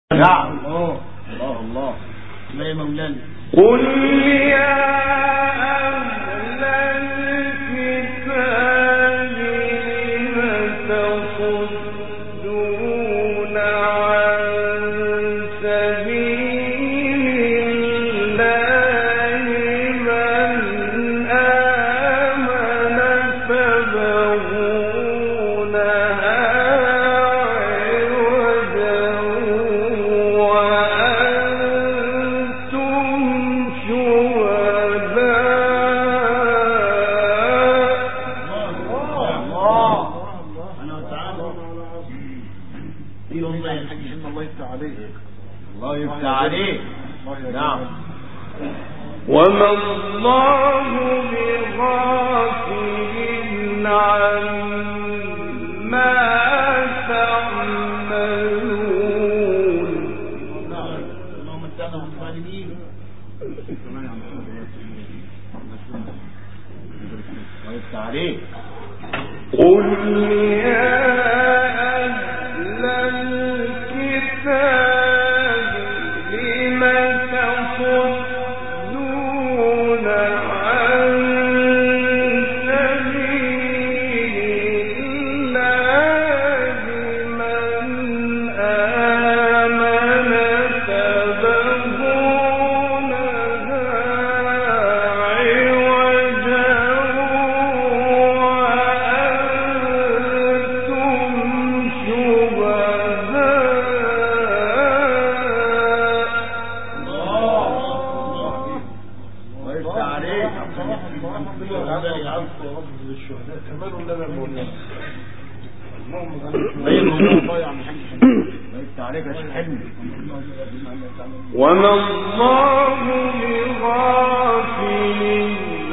نعم. الله الله لا يا مولانا. قل يا أهل الكتاب لم تصدون عن سبيل الله من آمن تبغونها وما الله بغافل عما تعملون. اللهم استعنا بالظالمين. قل يا أهل الكتاب لم تصدون عن سبيل الله من آمن تبغونها عوجا وما الله بغافل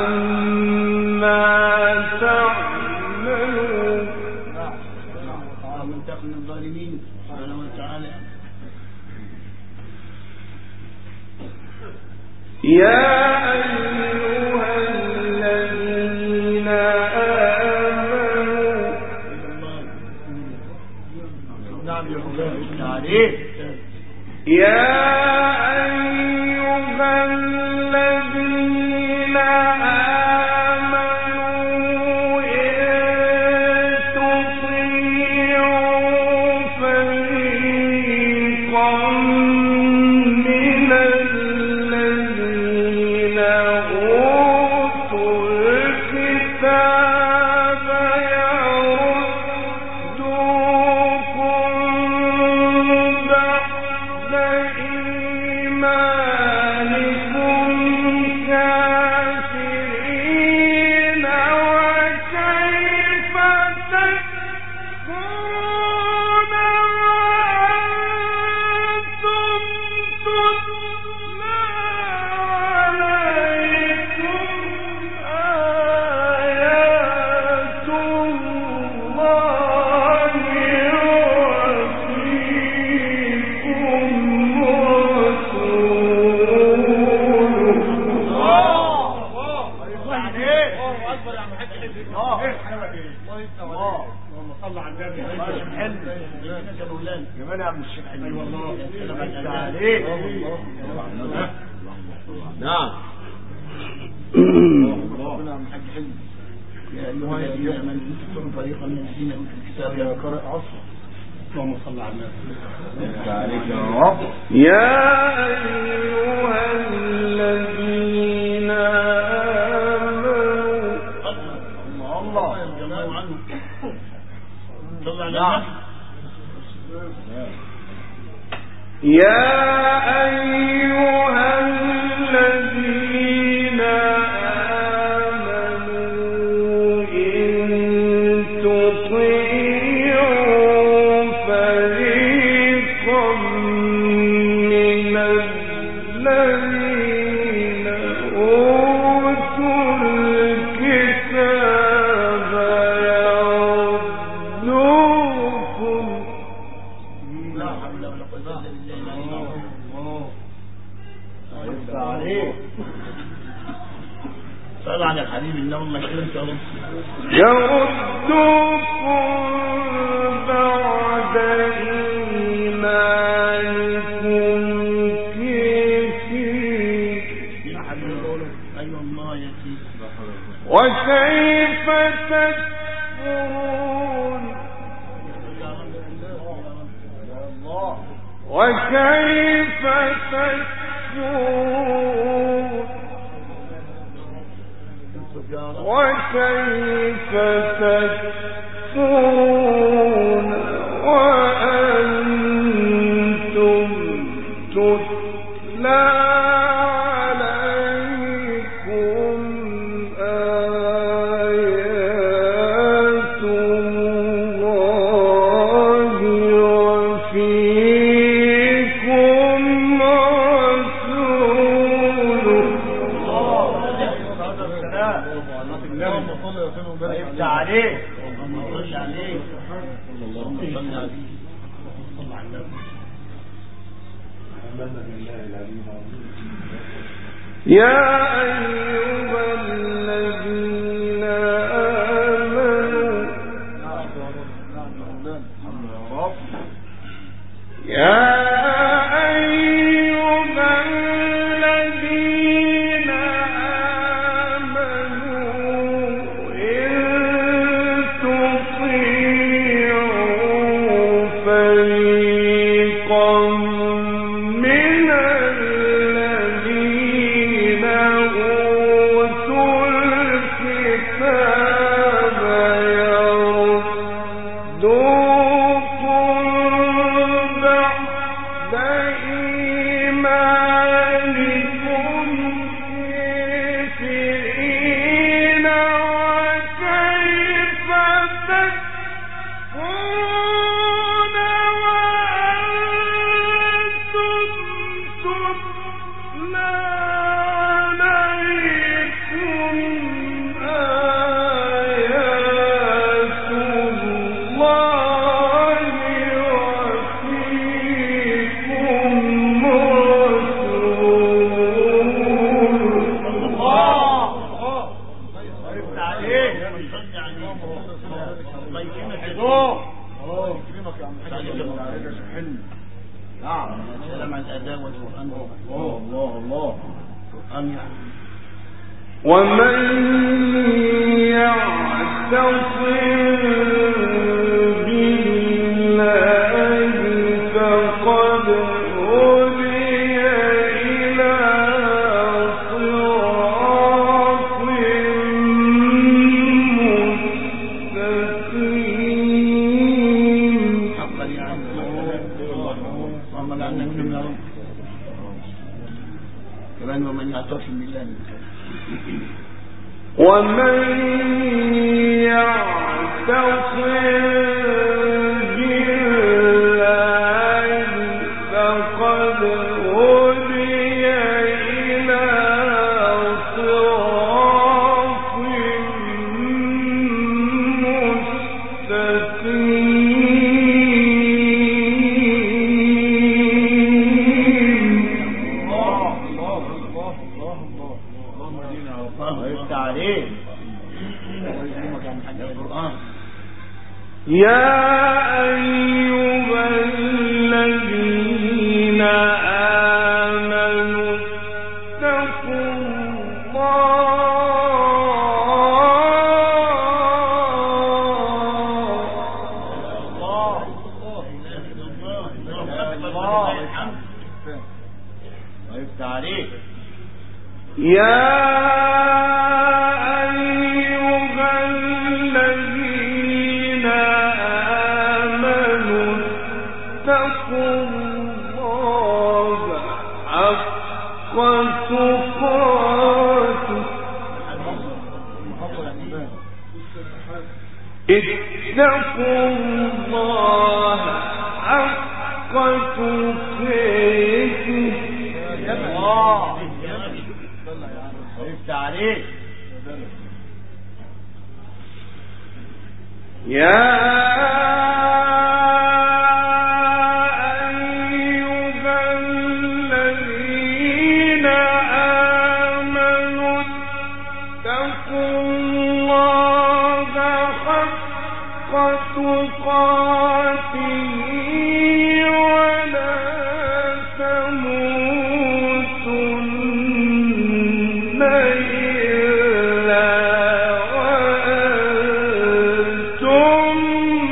عما تعملون. من الظالمين سبحانه وتعالى. يا أيها الذين آمنوا يا أيها الذين آمنوا إن تطيعوا فريقا من الذين أوتوا الكتاب يردوكم بعد إيمانكم كافرين وكيف تكفرون وأنتم تتلى عليكم آيات الله وفيكم كمان يا عم الشيخ حلمي والله. نعم. ربنا عم الحاج حلمي. يا ايها الذين امنوا تكونوا فريقا من الذين اوتوا الكتاب يا قارئ عصر. اللهم صل على النبي. يا أيها الذين آمنوا الله الله عنه. صلى على النبي. يا أيها الذين آمنوا إن تطيعوا فريقا من الذين أوتوا الكتاب يردوكم صلى على الحبيب اللهم كلمت يردوكم بعد إيمان وكيف تكفرون وأنتم تتلى عليكم آيات الله وفيكم عليه اللهم صل عليه اللهم صل عليه يا أيها الذين آمنوا يا ومن يعتصم بالله فقد هدي إلى صراط مستقيم. حقا يعني اللهم اجعلنا منهم يا رب. كمان ومن يعتصم بالله ومن يعتصم بالله فقد هدي إلى صراط يا أيها الذين آمنوا اتقوا الله. يا اتقوا الله حق تقاته. يا إلا وأنتم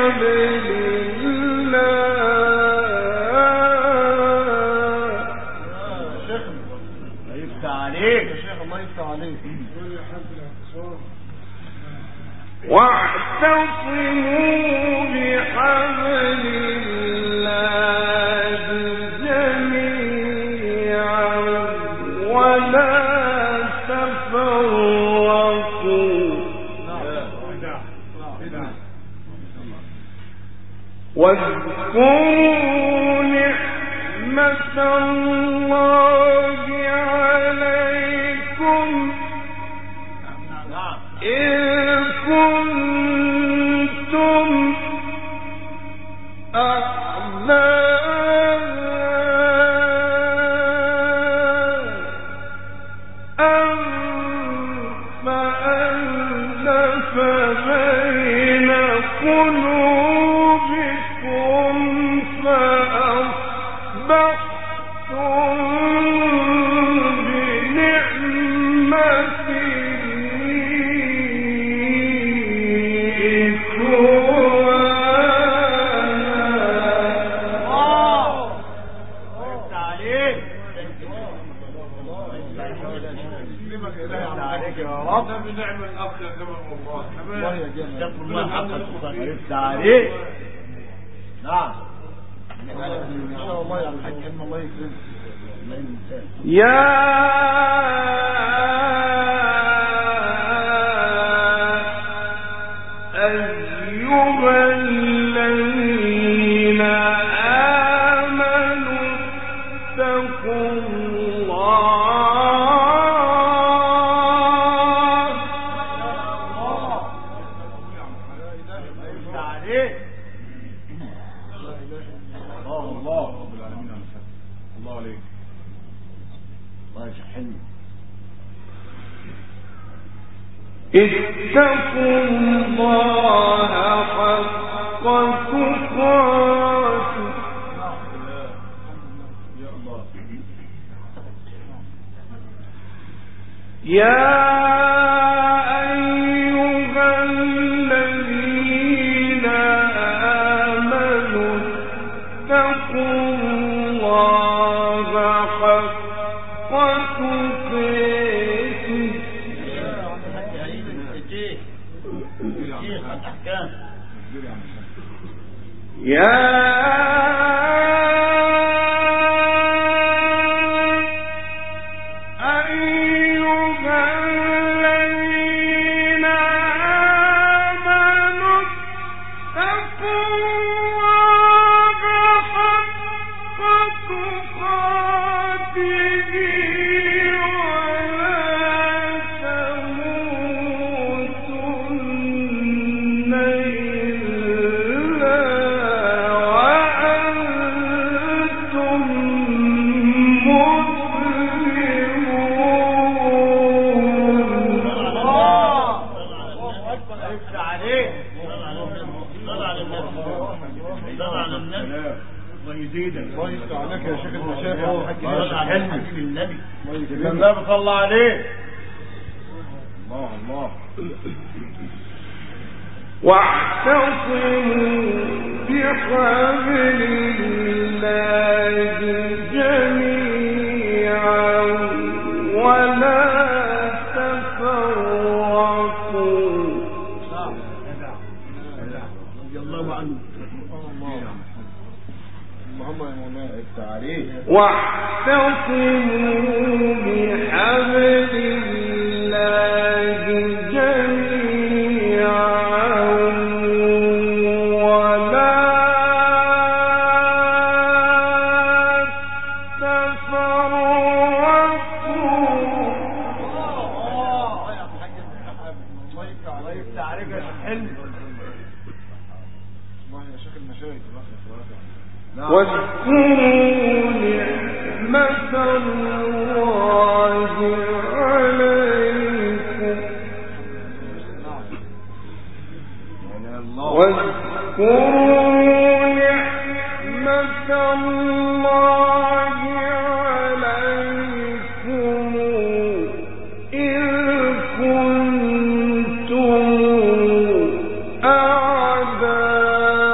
واذكروا نعمة الله عليكم إذ كنتم فألف بين قلوبكم فأصبحتم بنعمته بنعم الأخ يا كرم الله. الله يا جماعة. الله حق التعليق. نعم. إن شاء الله يا الحاج إن الله يكرمك. الله ينساك. يا أيها الذين آمنوا اتقوا اتقوا الله حق تقاته يا أيها الذين آمنوا اتقوا الله حق تقاته يا أيها الذين آمنوا اتقوا الله حق تقاته الله يفتح عليك يا شيخ المشايخ النبي صلى الله عليه. الله واعتصموا بحبل الله جميعا ولا تفرقوا. رضي الله عنه. واعتصموا بحبل الله جميعا ولا تفرقوا. الله يفتح عليك يا حلم. الله يا شيخ المشايخ. واذكروا نعمة الله عليكم واذكروا نعمة الله عليكم إذ كنتم أعداء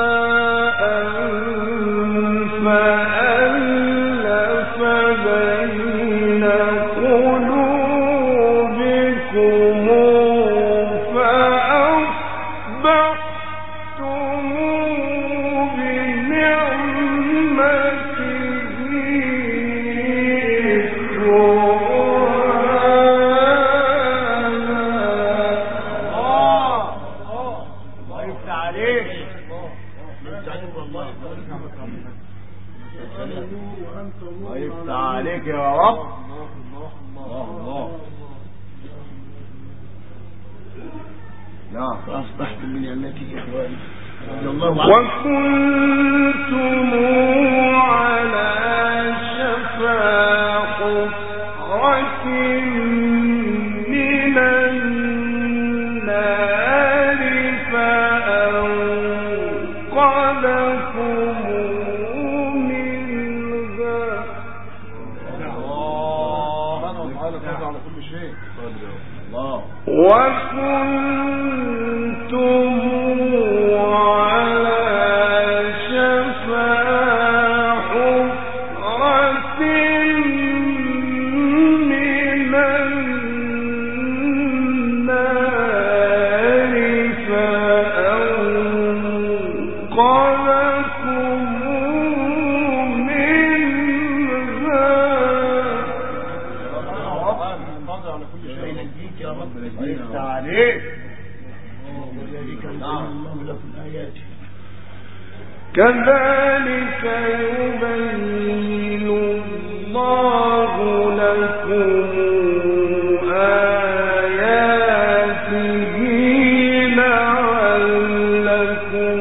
ويفتح عليك يا رب. الله نعم. فأصبحتم بنعمته إخواني رضي الله عنه. وكنتم على شفا حفرة من النار فأنقذكم منها. الله تعالى فاز على كل شيء. الله. وكنتم على شفا حفرة من النار فأنقذكم منها. فاز على كل شيء. ينجيك يا رب. ويفتح عليك. وذلك يبين الله لكم آياته. كذلك يبين الله لكم آياته لعلكم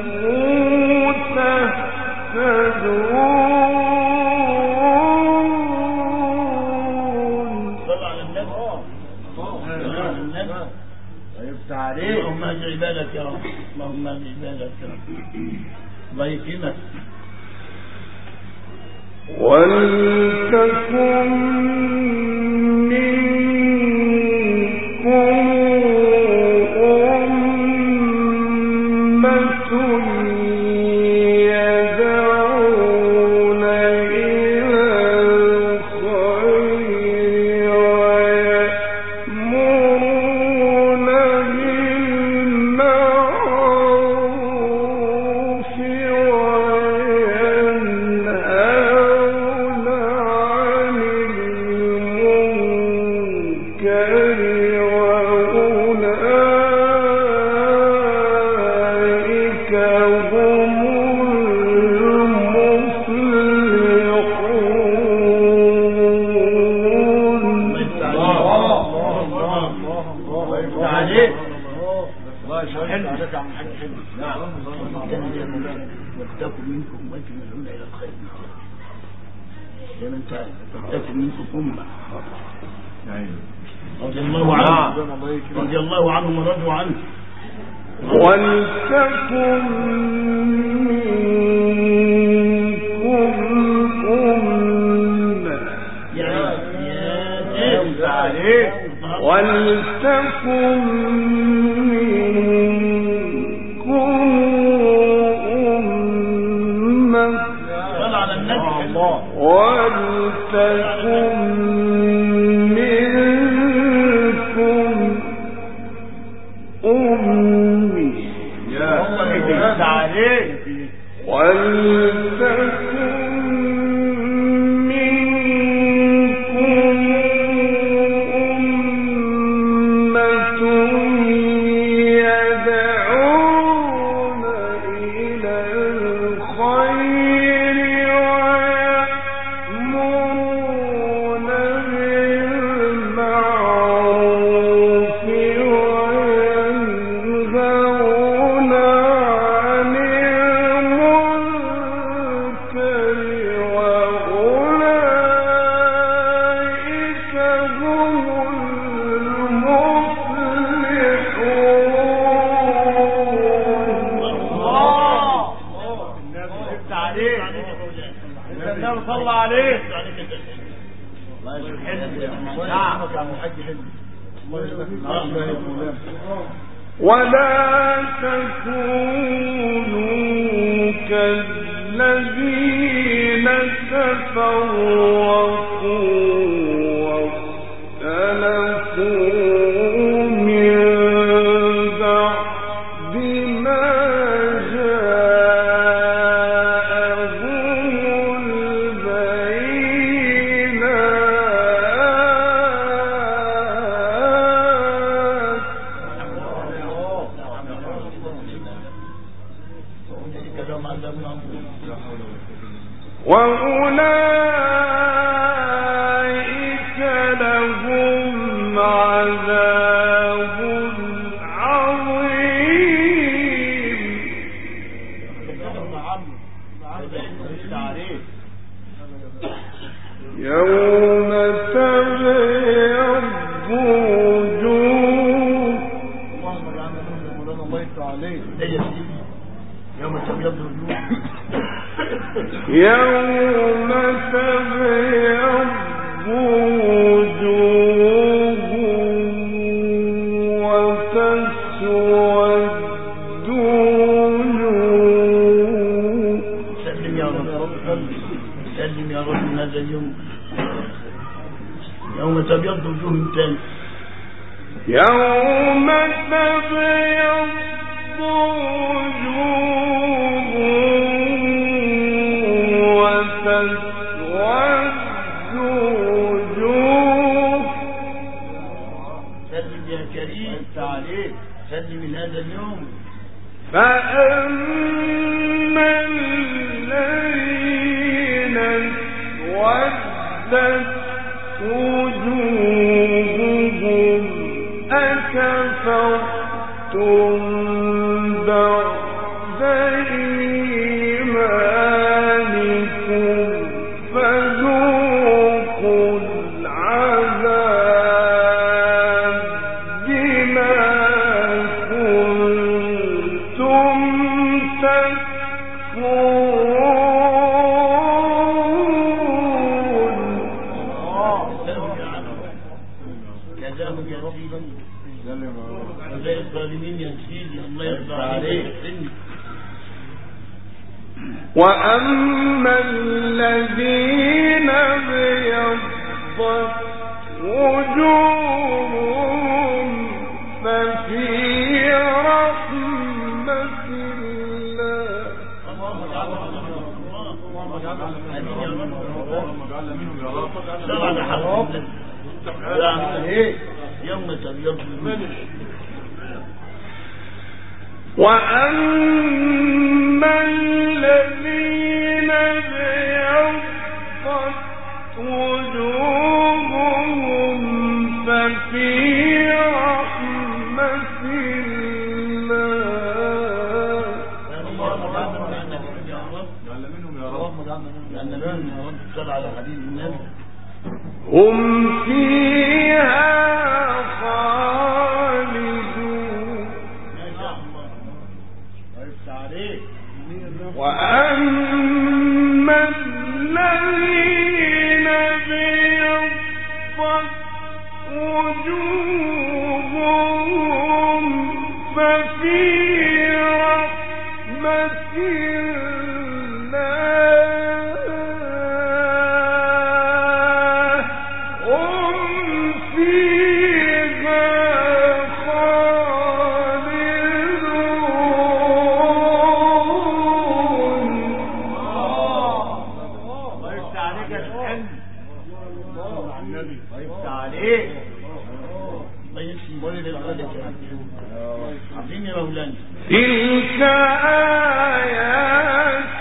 تهتدون. صلى على النبي. صلى على النبي. ويفتح عليك. اللهم اهد عبادك يا رب. اللهم اهد عبادك يا رب. الله يكرمك. ولتكن منكم أمة يدعون إلى الخير ويأمرون بالمعروف وينهون عن المنكر وأولئك هم المفلحون. ويفتح عليك. الله يشهد عليك يا عم الحاج حلو. نعم. ولتكن منكم أمة يدعون إلى الخير. زي ما انت ولتكن منكم أمة رضي الله عنه. رضي الله عنهم ورضوا عنه. ولتكن منكم أمة ويفتح عليك. ولتكن منكم أمة صلى على النبي. ولتكن منكم أمة ويفتح عليك. ولتكن منكم أمة يدعون إلى الخير ويأمرون بالمعروف وينهون عن المنكر وأولئك هم المفلحون. ويفتح عليك. النبي صلى عليه. الله يشهد حلو. نعم. ولا تكونوا كالذين تفرقوا واختلفوا من بعد ما جاءهم البينات. أولئك لهم عذاب وأولئك لهم عذاب عظيم يوم تبيض وجوه يوم تبيض وجوه يوم تبيض وجوه وتسود وجوه. سلم يا رب، سلم يا رب من هذا اليوم. يوم تبيض وجوه تاني، يوم تبيض وجوه وتسود وجوه. سلم يا كريم تعاليك، سلم من هذا اليوم. فأما الذين اسودت وجوههم أكفرتم بعد إيمانكم فذوقوا العذاب بما كنتم تكفرون. جزاهم يا سيدي، جزاء الظالمين يا سيدي، الله يرضى عليك. وأما الذين ابيضت وجوههم ففي رحمة الله. يوم تبيض وجوه. وأما الذين ابيضت وجوههم ففي رحمة الله. هم فيها خالدون. وأما الذين ابيضت وجوههم ففي رحمة الله هم فيها تلك آيات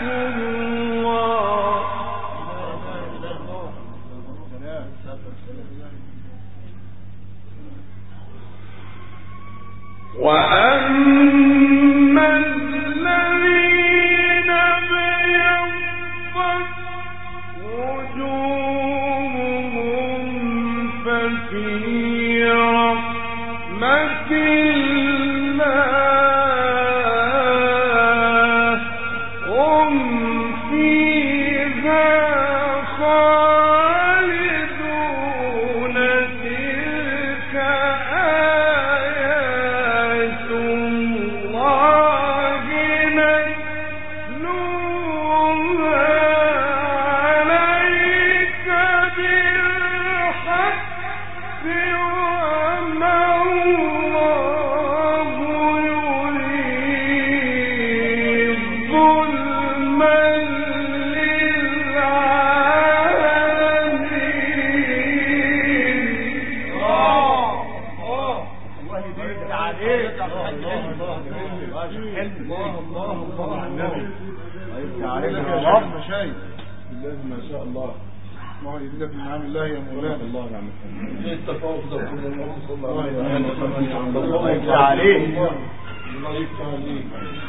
عليك لك يا يا رب. مشايخ بالله ما شاء الله. الله يزيدك من نعم الله يا مولانا. الله نعم. ايه التفاوض ده؟ اللهم صل الله الله يفتح عليك. الله يفتح عليك.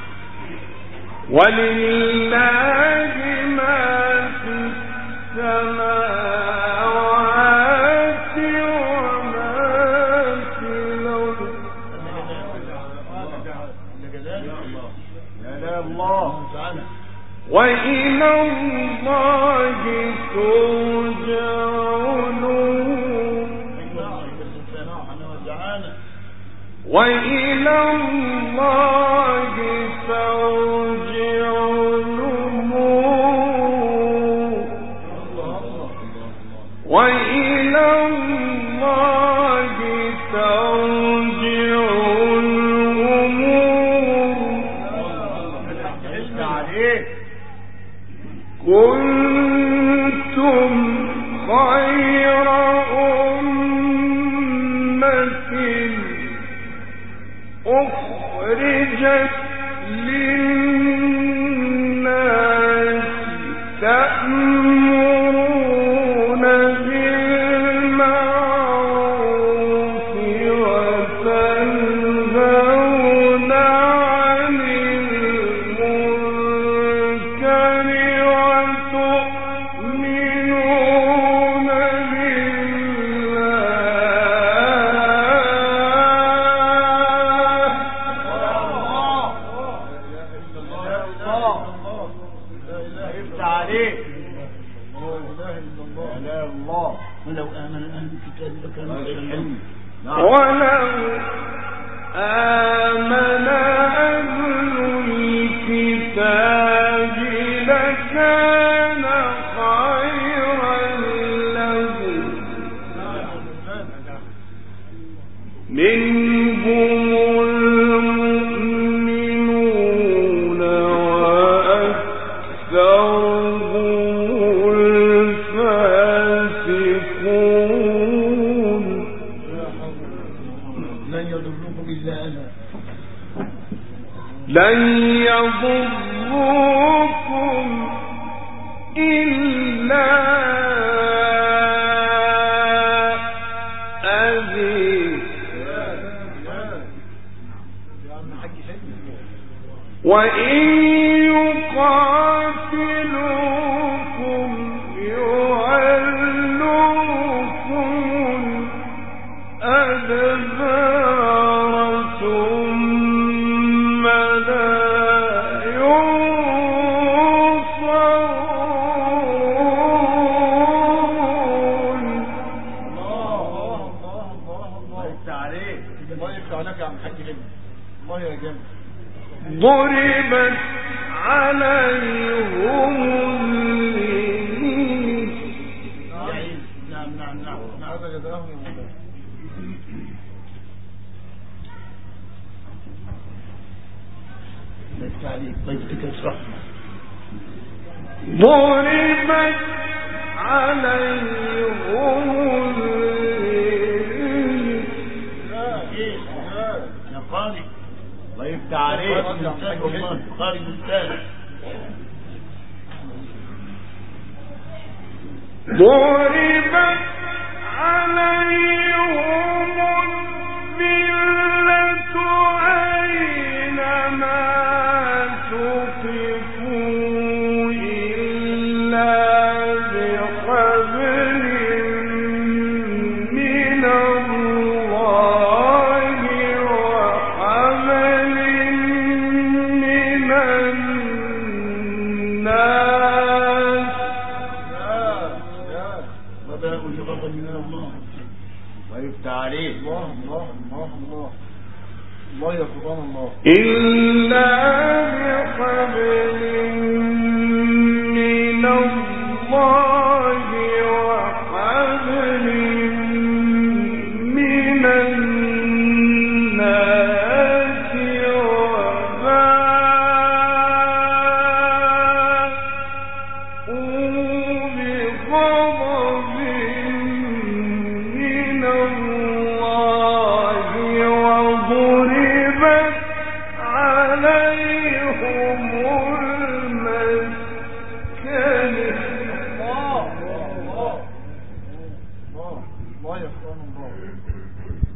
ولله ما في السماوات وما في الأرض يا الله تعالى. وإلى الله ترجع الأمور وإلى الله ترجع الأمور وإلى الله ترجع الأمور. يفتح عليك. كنتم خير أمة أخرجت للناس تأمرون بالمعروف وتنهون عن المنكر وتؤمنون يفتح عليك. لا الله. ولو آمن أهل الكتاب لكانوا خيرا لهم. ولو آمن أهل الكتاب لكان خيرا لهم منهم المؤمنون وأكثرهم الفاسقون. لن يضركم إلا أنا. لن يضروكم إلا أذى وإن يقاتلوكم يولوكم الأدبار ثم لا ينصرون. الله يفتح عليك. الله يفتح عليك يا عم الحاج حلمي. الله يا جامد. ضربت عليهم الذليل. نعم نعم نعم. هذا جزاهم يا مولانا. الله يفتح عليك. الله يفتح رحمة. ضربت عليهم الذليل. يا قارئ. الله يفتح عليك. قارئ الثالث. ضربت عليهم الذلة أينما تقفوا إلا بحبل من الله وحبل من الناس. وباء لغضب من الله. الله يفتح عليك. الله الله الله الله. الله يا سبحان الله. إلا بحبل من الله وحبل من الناس وباءوا بغضب من الله وضربت عليهم الله يا اخوان الله.